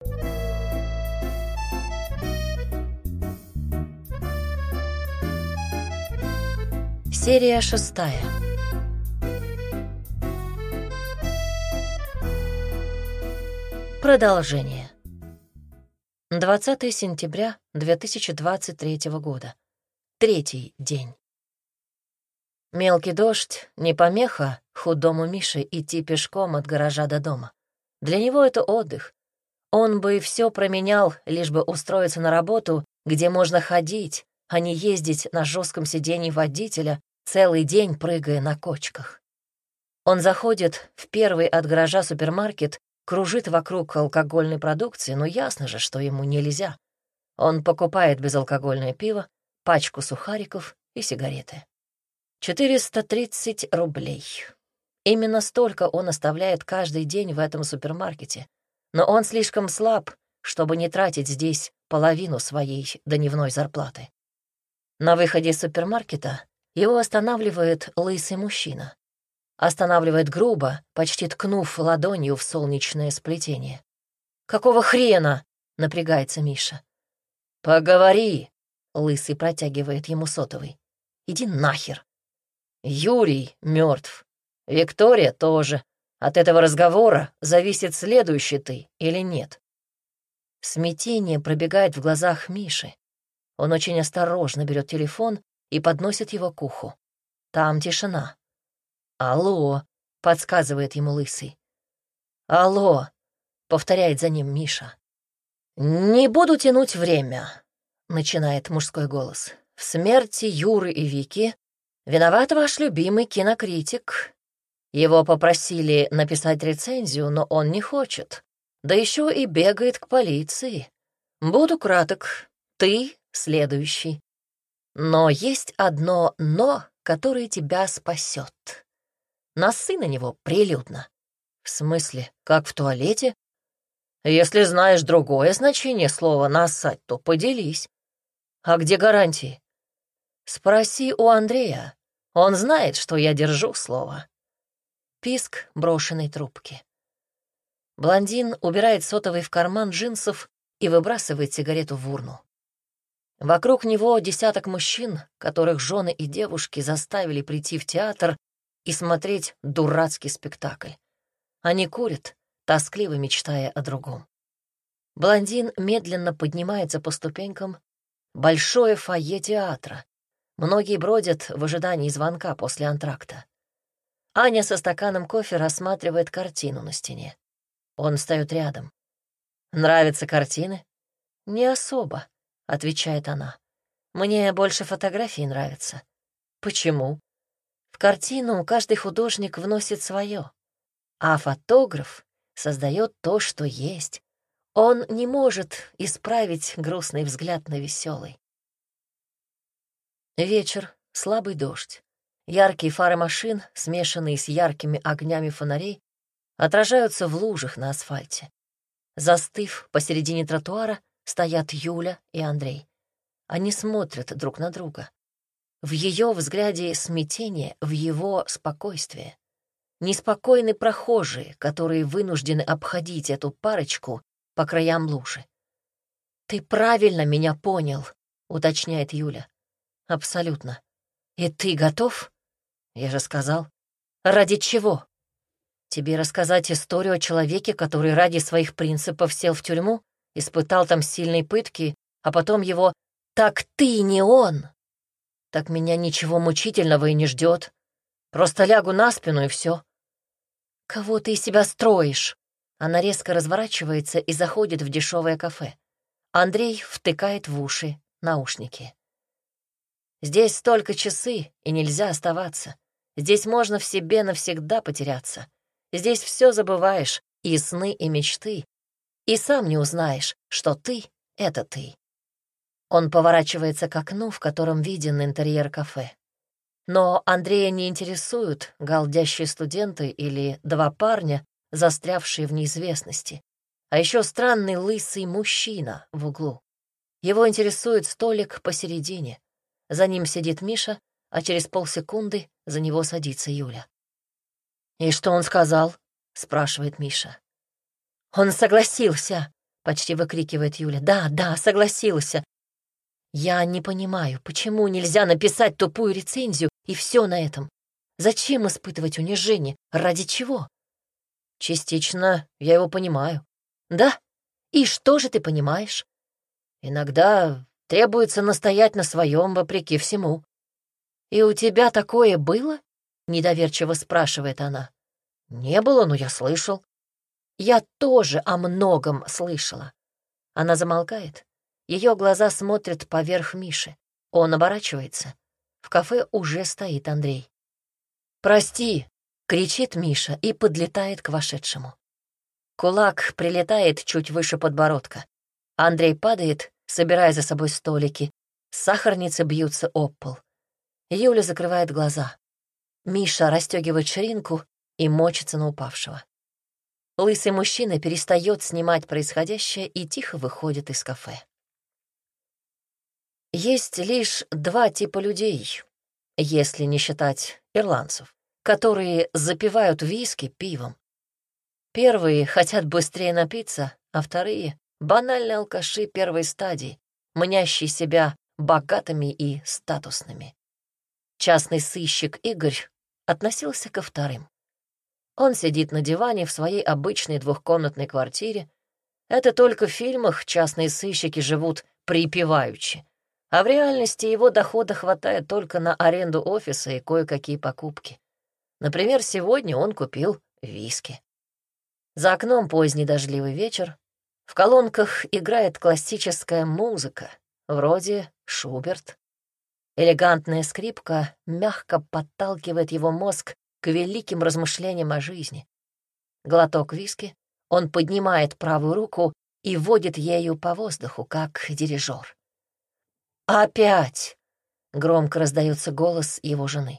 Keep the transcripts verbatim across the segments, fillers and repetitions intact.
Серия шестая. Продолжение. двадцатое сентября две тысячи двадцать третьего года. Третий день. Мелкий дождь — не помеха худому Мише идти пешком от гаража до дома. Для него это отдых. Он бы все променял, лишь бы устроиться на работу, где можно ходить, а не ездить на жестком сиденье водителя, целый день прыгая на кочках. Он заходит в первый от гаража супермаркет, кружит вокруг алкогольной продукции, но ясно же, что ему нельзя. Он покупает безалкогольное пиво, пачку сухариков и сигареты. четыреста тридцать рублей. Именно столько он оставляет каждый день в этом супермаркете. Но он слишком слаб, чтобы не тратить здесь половину своей дневной зарплаты. На выходе из супермаркета его останавливает лысый мужчина. Останавливает грубо, почти ткнув ладонью в солнечное сплетение. «Какого хрена?» — напрягается Миша. «Поговори!» — лысый протягивает ему сотовый. «Иди нахер!» «Юрий мертв. Виктория тоже. От этого разговора зависит, следующий ты или нет». Смятение пробегает в глазах Миши. Он очень осторожно берет телефон и подносит его к уху. Там тишина. «Алло», — подсказывает ему лысый. «Алло», — повторяет за ним Миша. «Не буду тянуть время», — начинает мужской голос. «В смерти Юры и Вики виноват ваш любимый кинокритик. Его попросили написать рецензию, но он не хочет. Да еще и бегает к полиции. Буду краток. Ты следующий. Но есть одно «но», которое тебя спасет. Носы на него прилюдно». «В смысле, как в туалете?» «Если знаешь другое значение слова «нассать», то поделись». «А где гарантии?» «Спроси у Андрея. Он знает, что я держу слово». Писк брошенной трубки. Блондин убирает сотовый в карман джинсов и выбрасывает сигарету в урну. Вокруг него десяток мужчин, которых жены и девушки заставили прийти в театр и смотреть дурацкий спектакль. Они курят, тоскливо мечтая о другом. Блондин медленно поднимается по ступенькам. Большое фойе театра. Многие бродят в ожидании звонка после антракта. Аня со стаканом кофе рассматривает картину на стене. Он встает рядом. «Нравятся картины?» «Не особо», — отвечает она. «Мне больше фотографии нравятся». «Почему?» «В картину каждый художник вносит свое, а фотограф создает то, что есть. Он не может исправить грустный взгляд на веселый». Вечер, слабый дождь. Яркие фары машин, смешанные с яркими огнями фонарей, отражаются в лужах на асфальте. Застыв посередине тротуара, стоят Юля и Андрей. Они смотрят друг на друга. В ее взгляде смятение, в его спокойствие. Неспокойны прохожие, которые вынуждены обходить эту парочку по краям лужи. «Ты правильно меня понял», — уточняет Юля. «Абсолютно. И ты готов?» «Я же сказал». «Ради чего?» «Тебе рассказать историю о человеке, который ради своих принципов сел в тюрьму, испытал там сильные пытки, а потом его... Так ты не он!» «Так меня ничего мучительного и не ждет. Просто лягу на спину и все». «Кого ты из себя строишь?» Она резко разворачивается и заходит в дешевое кафе. Андрей втыкает в уши наушники. «Здесь столько часы, и нельзя оставаться. Здесь можно в себе навсегда потеряться. Здесь все забываешь, и сны, и мечты, и сам не узнаешь, что ты — это ты». Он поворачивается к окну, в котором виден интерьер кафе. Но Андрея не интересуют галдящие студенты или два парня, застрявшие в неизвестности, а еще странный лысый мужчина в углу. Его интересует столик посередине. За ним сидит Миша, а через полсекунды за него садится Юля. «И что он сказал?» — спрашивает Миша. «Он согласился», — почти выкрикивает Юля. «Да, да, согласился. Я не понимаю, почему нельзя написать тупую рецензию и все на этом? Зачем испытывать унижение? Ради чего?» «Частично я его понимаю». «Да? И что же ты понимаешь?» «Иногда требуется настоять на своем вопреки всему». «И у тебя такое было?» — недоверчиво спрашивает она. «Не было, но я слышал». «Я тоже о многом слышала». Она замолкает. Ее глаза смотрят поверх Миши. Он оборачивается. В кафе уже стоит Андрей. «Прости!» — кричит Миша и подлетает к вошедшему. Кулак прилетает чуть выше подбородка. Андрей падает, собирая за собой столики. Сахарницы бьются об пол. Юля закрывает глаза. Миша расстегивает ширинку и мочится на упавшего. Лысый мужчина перестает снимать происходящее и тихо выходит из кафе. Есть лишь два типа людей, если не считать ирландцев, которые запивают виски пивом. Первые хотят быстрее напиться, а вторые — банальные алкаши первой стадии, мнящие себя богатыми и статусными. Частный сыщик Игорь относился ко вторым. Он сидит на диване в своей обычной двухкомнатной квартире. Это только в фильмах частные сыщики живут припеваючи, а в реальности его дохода хватает только на аренду офиса и кое-какие покупки. Например, сегодня он купил виски. За окном поздний дождливый вечер. В колонках играет классическая музыка, вроде Шуберт. Элегантная скрипка мягко подталкивает его мозг к великим размышлениям о жизни. Глоток виски, он поднимает правую руку и водит ею по воздуху, как дирижер. «Опять!» — громко раздается голос его жены.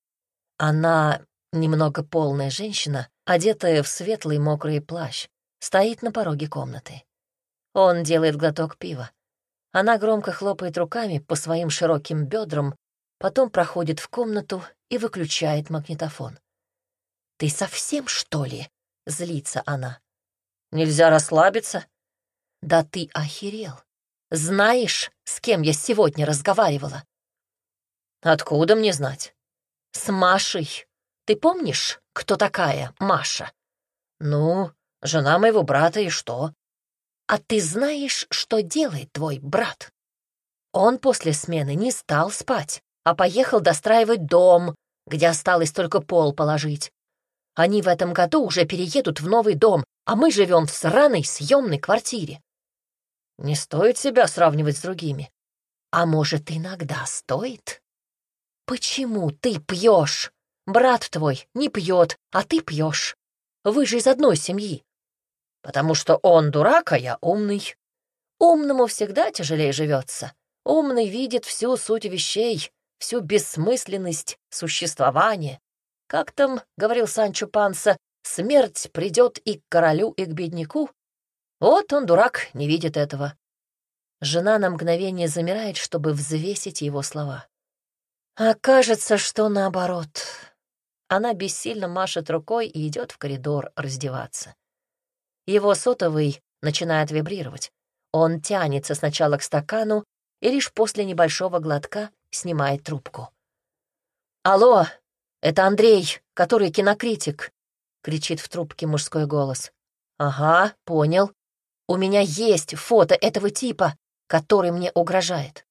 Она немного полная женщина, одетая в светлый мокрый плащ, стоит на пороге комнаты. Он делает глоток пива. Она громко хлопает руками по своим широким бедрам, потом проходит в комнату и выключает магнитофон. «Ты совсем, что ли?» — злится она. «Нельзя расслабиться?» «Да ты охерел. Знаешь, с кем я сегодня разговаривала?» «Откуда мне знать?» «С Машей. Ты помнишь, кто такая Маша?» «Ну, жена моего брата, и что?» «А ты знаешь, что делает твой брат?» Он после смены не стал спать, а поехал достраивать дом, где осталось только пол положить. Они в этом году уже переедут в новый дом, а мы живем в сраной съемной квартире. Не стоит себя сравнивать с другими. А может, иногда стоит? Почему ты пьешь? Брат твой не пьет, а ты пьешь. Вы же из одной семьи. Потому что он дурак, а я умный. Умному всегда тяжелее живется. Умный видит всю суть вещей, всю бессмысленность существования. Как там говорил Санчо Панса, смерть придет и к королю, и к бедняку. Вот он, дурак, не видит этого. Жена на мгновение замирает, чтобы взвесить его слова. А кажется, что наоборот. Она бессильно машет рукой и идет в коридор раздеваться. Его сотовый начинает вибрировать. Он тянется сначала к стакану и лишь после небольшого глотка снимает трубку. «Алло, это Андрей, который кинокритик», — кричит в трубке мужской голос. «Ага, понял. У меня есть фото этого типа, который мне угрожает».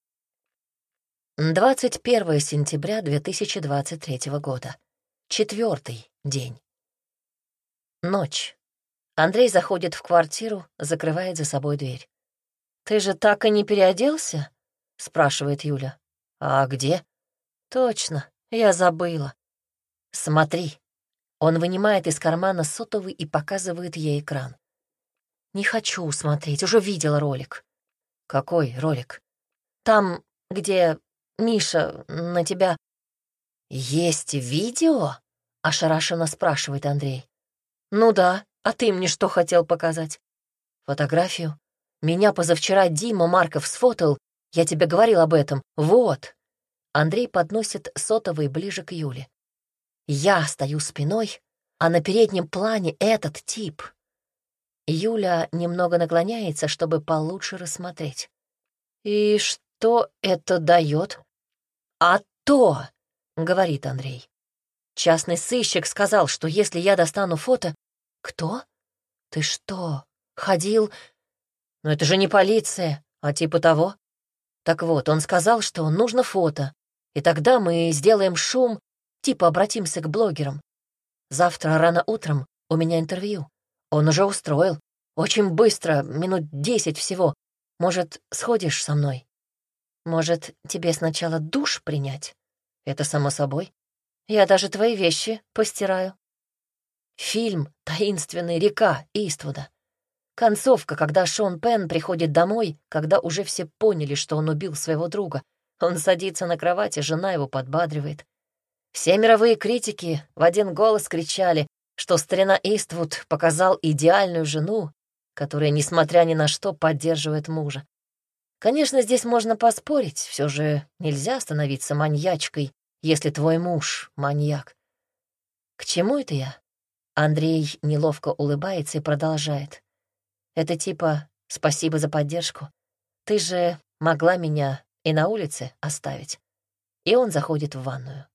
двадцать первое сентября две тысячи двадцать третьего года. Четвертый день. Ночь. Андрей заходит в квартиру, закрывает за собой дверь. «Ты же так и не переоделся?» — спрашивает Юля. «А где?» «Точно, я забыла». «Смотри». Он вынимает из кармана сотовый и показывает ей экран. «Не хочу смотреть, уже видела ролик». «Какой ролик?» «Там, где Миша на тебя...» «Есть видео?» — ошарашенно спрашивает Андрей. «Ну да, а ты мне что хотел показать?» «Фотографию. Меня позавчера Дима Марков сфотал, я тебе говорил об этом. Вот». Андрей подносит сотовый ближе к Юле. Я стою спиной, а на переднем плане этот тип. Юля немного наклоняется, чтобы получше рассмотреть. «И что это дает?» «А то!» — говорит Андрей. «Частный сыщик сказал, что если я достану фото...» «Кто? Ты что, ходил...» «Но это же не полиция, а типа того. Так вот, он сказал, что нужно фото, и тогда мы сделаем шум, типа обратимся к блогерам. Завтра рано утром у меня интервью. Он уже устроил. Очень быстро, минут десять всего. Может, сходишь со мной? Может, тебе сначала душ принять? Это само собой. Я даже твои вещи постираю». Фильм «Таинственная река» Иствуда. Концовка, когда Шон Пенн приходит домой, когда уже все поняли, что он убил своего друга. Он садится на кровати, жена его подбадривает. Все мировые критики в один голос кричали, что старина Иствуд показал идеальную жену, которая, несмотря ни на что, поддерживает мужа. Конечно, здесь можно поспорить, все же нельзя становиться маньячкой, если твой муж — маньяк. К чему это я? Андрей неловко улыбается и продолжает. Это типа «спасибо за поддержку. Ты же могла меня и на улице оставить». И он заходит в ванную.